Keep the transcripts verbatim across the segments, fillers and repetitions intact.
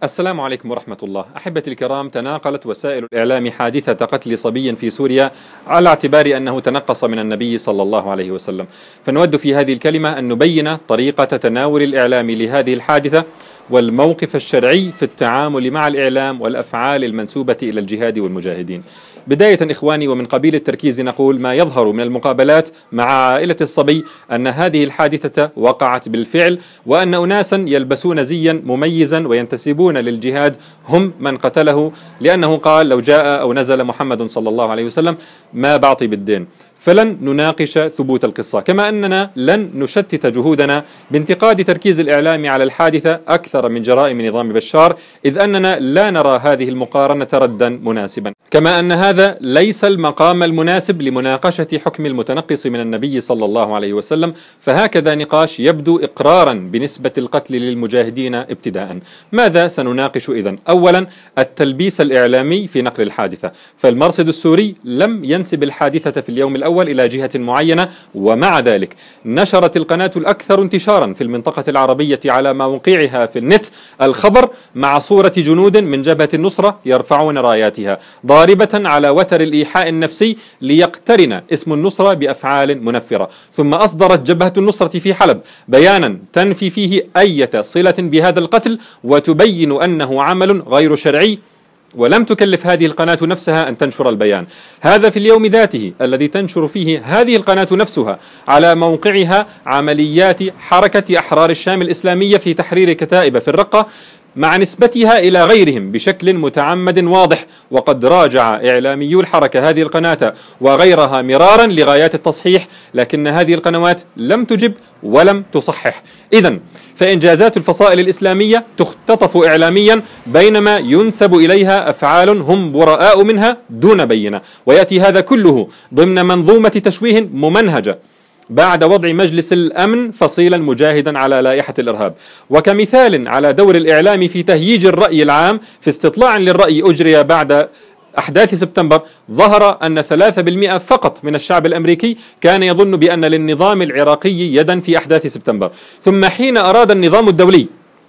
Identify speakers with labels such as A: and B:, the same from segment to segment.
A: السلام عليكم ورحمة الله. أحبتي الكرام، تناقلت وسائل الإعلام حادثة قتل صبي في سوريا على اعتبار أنه تنقص من النبي صلى الله عليه وسلم، فنود في هذه الكلمة أن نبين طريقة تناول الإعلام لهذه الحادثة والموقف الشرعي في التعامل مع الإعلام والأفعال المنسوبة إلى الجهاد والمجاهدين. بداية إخواني، ومن قبيل التركيز نقول ما يظهر من المقابلات مع عائلة الصبي أن هذه الحادثة وقعت بالفعل، وأن أناسا يلبسون زيا مميزا وينتسبون للجهاد هم من قتله، لأنه قال لو جاء أو نزل محمد صلى الله عليه وسلم ما بعطي بالدين. فلن نناقش ثبوت القصة، كما أننا لن نشتت جهودنا بانتقاد تركيز الإعلام على الحادثة أكثر من جرائم نظام بشار، إذ أننا لا نرى هذه المقارنة ردا مناسبا، كما أن هذا ليس المقام المناسب لمناقشة حكم المتنقص من النبي صلى الله عليه وسلم. فهكذا نقاش يبدو إقرارا بنسبة القتل للمجاهدين ابتداء. ماذا سنناقش إذن؟ أولا، التلبيس الإعلامي في نقل الحادثة، فالمرصد السوري لم ينسب الحادثة في اليوم الأول إلى جهة معينة، ومع ذلك نشرت القناة الأكثر انتشارا في المنطقة العربية على موقعها في النت الخبر مع صورة جنود من جبهة النصرة يرفعون راياتها ضاربة على وتر الإيحاء النفسي ليقترن اسم النصرة بأفعال منفرة. ثم أصدرت جبهة النصرة في حلب بيانا تنفي فيه أي صلة بهذا القتل وتبين أنه عمل غير شرعي، ولم تكلف هذه القناة نفسها أن تنشر البيان. هذا في اليوم ذاته الذي تنشر فيه هذه القناة نفسها على موقعها عمليات حركة أحرار الشام الإسلامية في تحرير كتائب في الرقة مع نسبتها إلى غيرهم بشكل متعمد واضح. وقد راجع إعلاميو الحركة هذه القناة وغيرها مرارا لغايات التصحيح، لكن هذه القنوات لم تجب ولم تصحح. إذن فإنجازات الفصائل الإسلامية تختطف إعلاميا، بينما ينسب إليها أفعال هم براء منها دون بينة، ويأتي هذا كله ضمن منظومة تشويه ممنهجة بعد وضع مجلس الأمن فصيلا مجاهدا على لائحة الإرهاب. وكمثال على دور الإعلام في تهييج الرأي العام في استطلاع للرأي أجري بعد أحداث سبتمبر، ظهر أن ثلاثة بالمئة فقط من الشعب الأمريكي كان يظن بأن للنظام العراقي يدا في أحداث سبتمبر. ثم حين أراد النظام الدولي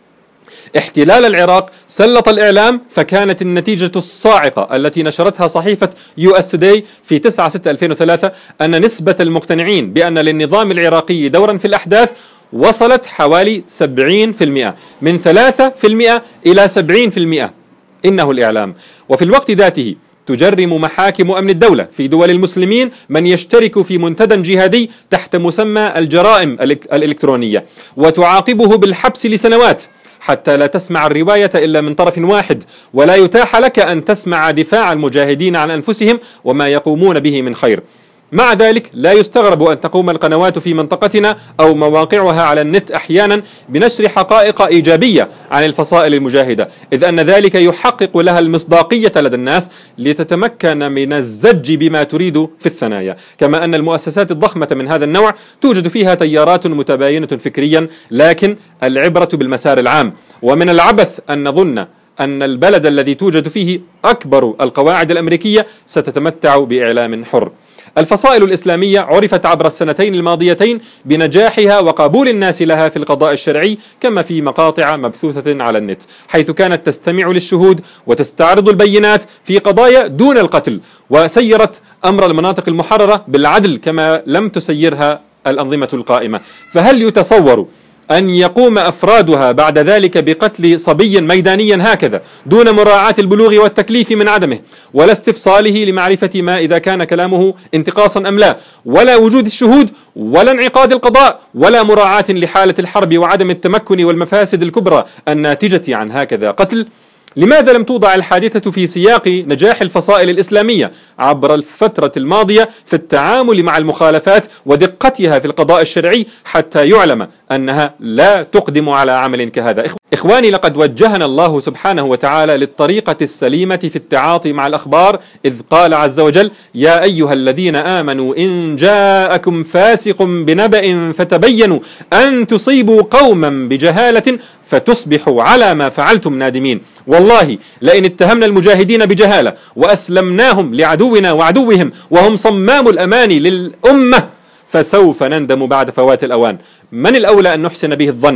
A: احتلال العراق سلط الإعلام، فكانت النتيجة الصاعقة التي نشرتها صحيفة يو اس توداي في تسعة ستة ألفين وثلاثة أن نسبة المقتنعين بأن للنظام العراقي دورا في الأحداث وصلت حوالي سبعين بالمئة، من ثلاثة بالمئة إلى سبعين بالمئة. إنه الإعلام. وفي الوقت ذاته تجرم محاكم أمن الدولة في دول المسلمين من يشترك في منتدى جهادي تحت مسمى الجرائم الإلكترونية، وتعاقبه بالحبس لسنوات حتى لا تسمع الرواية إلا من طرف واحد، ولا يتاح لك أن تسمع دفاع المجاهدين عن أنفسهم وما يقومون به من خير. مع ذلك لا يستغرب أن تقوم القنوات في منطقتنا أو مواقعها على النت أحيانا بنشر حقائق إيجابية عن الفصائل المجاهدة، إذ أن ذلك يحقق لها المصداقية لدى الناس لتتمكن من الزج بما تريد في الثنايا. كما أن المؤسسات الضخمة من هذا النوع توجد فيها تيارات متباينة فكريا، لكن العبرة بالمسار العام. ومن العبث أن نظن أن البلد الذي توجد فيه أكبر القواعد الأمريكية ستتمتع بإعلام حر. الفصائل الإسلامية عرفت عبر السنتين الماضيتين بنجاحها وقبول الناس لها في القضاء الشرعي، كما في مقاطع مبثوثة على النت، حيث كانت تستمع للشهود وتستعرض البينات في قضايا دون القتل، وسيرت أمر المناطق المحررة بالعدل كما لم تسيرها الأنظمة القائمة. فهل يتصور أن يقوم أفرادها بعد ذلك بقتل صبي ميدانيا هكذا دون مراعاة البلوغ والتكليف من عدمه، ولا استفصاله لمعرفة ما إذا كان كلامه انتقاصا أم لا، ولا وجود الشهود، ولا انعقاد القضاء، ولا مراعاة لحالة الحرب وعدم التمكن والمفاسد الكبرى الناتجة عن هكذا قتل؟ لماذا لم توضع الحادثة في سياق نجاح الفصائل الإسلامية عبر الفترة الماضية في التعامل مع المخالفات ودقتها في القضاء الشرعي حتى يعلم أنها لا تقدم على عمل كهذا؟ إخواني، لقد وجهنا الله سبحانه وتعالى للطريقة السليمة في التعاطي مع الأخبار، إذ قال عز وجل: يا أيها الذين آمنوا إن جاءكم فاسق بنبأ فتبينوا أن تصيبوا قوما بجهالة فتصبحوا على ما فعلتم نادمين. والله لئن اتهمنا المجاهدين بجهالة وأسلمناهم لعدونا وعدوهم وهم صمام الأمان للأمة فسوف نندم بعد فوات الأوان. من الأولى أن نحسن به الظن؟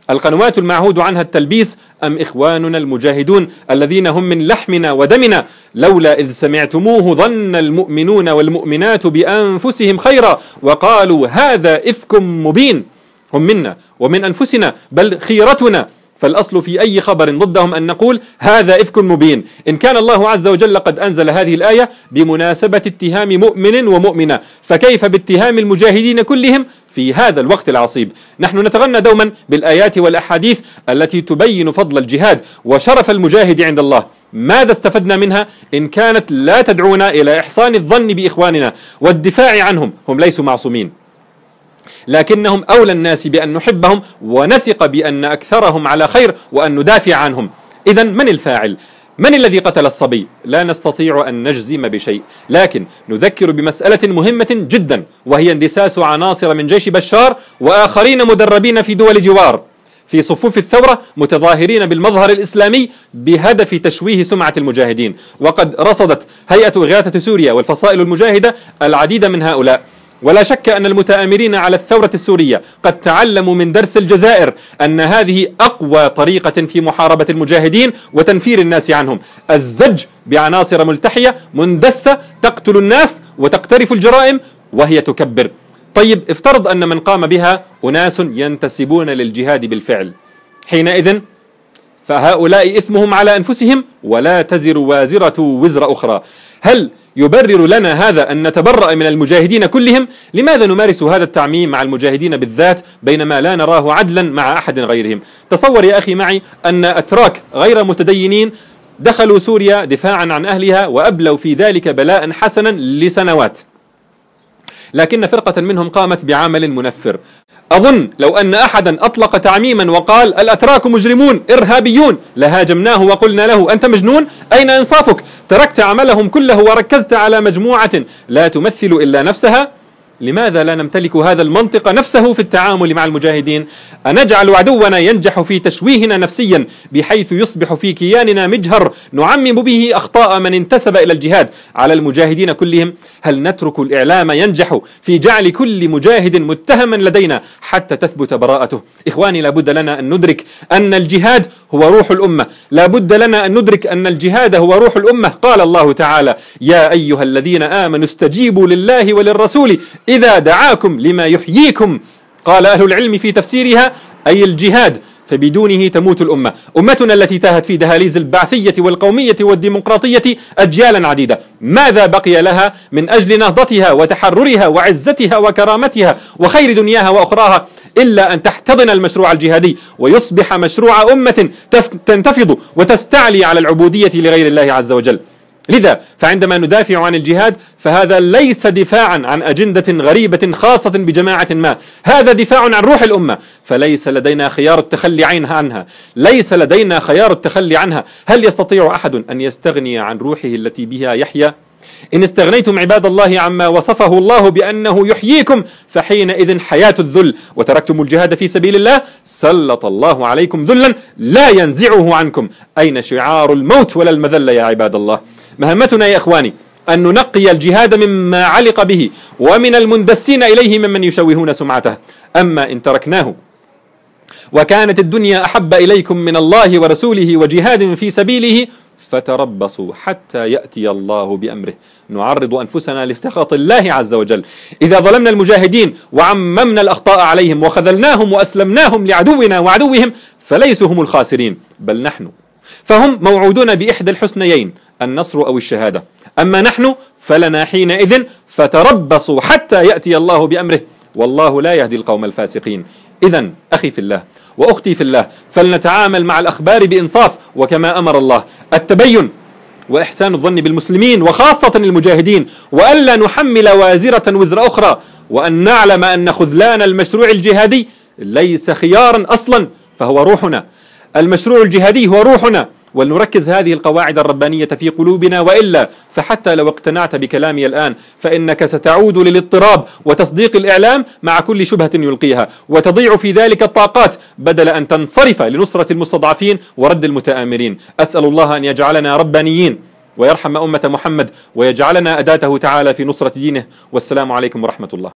A: القنوات المعهود عنها التلبيس أم إخواننا المجاهدون الذين هم من لحمنا ودمنا؟ لولا إذ سمعتموه ظن المؤمنون والمؤمنات بأنفسهم خيرا وقالوا هذا إفك مبين. هم منا ومن أنفسنا بل خيرتنا، فالأصل في أي خبر ضدهم أن نقول هذا إفك مبين. إن كان الله عز وجل قد أنزل هذه الآية بمناسبة اتهام مؤمن ومؤمنة، فكيف باتهام المجاهدين كلهم في هذا الوقت العصيب؟ نحن نتغنى دوما بالآيات والأحاديث التي تبين فضل الجهاد وشرف المجاهد عند الله. ماذا استفدنا منها إن كانت لا تدعونا إلى إحسان الظن بإخواننا والدفاع عنهم؟ هم ليسوا معصومين، لكنهم أولى الناس بأن نحبهم ونثق بأن أكثرهم على خير وأن ندافع عنهم. إذن من الفاعل؟ من الذي قتل الصبي؟ لا نستطيع أن نجزم بشيء، لكن نذكر بمسألة مهمة جدا، وهي اندساس عناصر من جيش بشار وآخرين مدربين في دول جوار في صفوف الثورة متظاهرين بالمظهر الإسلامي بهدف تشويه سمعة المجاهدين. وقد رصدت هيئة إغاثة سوريا والفصائل المجاهدة العديد من هؤلاء، ولا شك أن المتآمرين على الثورة السورية قد تعلموا من درس الجزائر أن هذه أقوى طريقة في محاربة المجاهدين وتنفير الناس عنهم، الزج بعناصر ملتحية مندسة تقتل الناس وتقترف الجرائم وهي تكبر. طيب افترض أن من قام بها أناس ينتسبون للجهاد بالفعل، حينئذ فهؤلاء إثمهم على أنفسهم ولا تزر وازرة وزر أخرى. هل يبرر لنا هذا أن نتبرأ من المجاهدين كلهم؟ لماذا نمارس هذا التعميم مع المجاهدين بالذات بينما لا نراه عدلا مع أحد غيرهم؟ تصور يا أخي معي أن أتراك غير متدينين دخلوا سوريا دفاعا عن أهلها وأبلوا في ذلك بلاء حسنا لسنوات، لكن فرقة منهم قامت بعمل منفر. أظن لو أن أحدا أطلق تعميما وقال الأتراك مجرمون إرهابيون لهاجمناه وقلنا له أنت مجنون؟ أين إنصافك؟ تركت عملهم كله وركزت على مجموعة لا تمثل إلا نفسها. لماذا لا نمتلك هذا المنطق نفسه في التعامل مع المجاهدين؟ أنجعل عدونا ينجح في تشويهنا نفسيا بحيث يصبح في كياننا مجهر نعمم به أخطاء من انتسب إلى الجهاد على المجاهدين كلهم؟ هل نترك الإعلام ينجح في جعل كل مجاهد متهما لدينا حتى تثبت براءته؟ إخواني، لابد لنا أن ندرك أن الجهاد هو روح الأمة، لابد لنا أن ندرك أن الجهاد هو روح الأمة. قال الله تعالى يا أيها الذين آمنوا استجيبوا لله وللرسول إذا دعاكم لما يحييكم. قال أهل العلم في تفسيرها أي الجهاد، فبدونه تموت الأمة. أمتنا التي تاهت في دهاليز البعثية والقومية والديمقراطية أجيالا عديدة، ماذا بقي لها من أجل نهضتها وتحررها وعزتها وكرامتها وخير دنياها وأخراها إلا أن تحتضن المشروع الجهادي ويصبح مشروع أمة تنتفض وتستعلي على العبودية لغير الله عز وجل. لذا فعندما ندافع عن الجهاد فهذا ليس دفاعا عن أجندة غريبة خاصة بجماعة ما، هذا دفاع عن روح الأمة، فليس لدينا خيار التخلي عنها ليس لدينا خيار التخلي عنها. هل يستطيع أحد أن يستغني عن روحه التي بها يحيا؟ إن استغنيتم عباد الله عما وصفه الله بأنه يحييكم فحينئذ حياة الذل، وتركتم الجهاد في سبيل الله سلط الله عليكم ذلا لا ينزعه عنكم. أين شعار الموت ولا المذلة يا عباد الله؟ مهمتنا يا إخواني أن ننقي الجهاد مما علق به ومن المندسين إليه ممن يشوهون سمعته. أما إن تركناه وكانت الدنيا أحب إليكم من الله ورسوله وجهاد في سبيله فتربصوا حتى يأتي الله بأمره. نعرض أنفسنا لسخط الله عز وجل. إذا ظلمنا المجاهدين وعممنا الأخطاء عليهم وخذلناهم وأسلمناهم لعدونا وعدوهم فليسوا هم الخاسرين بل نحن، فهم موعودون بإحدى الحسنيين النصر أو الشهادة، أما نحن فلنا حينئذ فتربصوا حتى يأتي الله بأمره والله لا يهدي القوم الفاسقين. إذن أخي في الله وأختي في الله فلنتعامل مع الأخبار بإنصاف وكما أمر الله، التبين وإحسان الظن بالمسلمين وخاصة المجاهدين، وألا نحمل وازرة وزر أخرى، وأن نعلم أن خذلان المشروع الجهادي ليس خيارا أصلا فهو روحنا. المشروع الجهادي هو روحنا، ولنركز هذه القواعد الربانية في قلوبنا، وإلا فحتى لو اقتنعت بكلامي الآن فإنك ستعود للاضطراب وتصديق الإعلام مع كل شبهة يلقيها، وتضيع في ذلك الطاقات بدل أن تنصرف لنصرة المستضعفين ورد المتآمرين. أسأل الله أن يجعلنا ربانيين ويرحم أمة محمد ويجعلنا أداته تعالى في نصرة دينه. والسلام عليكم ورحمة الله.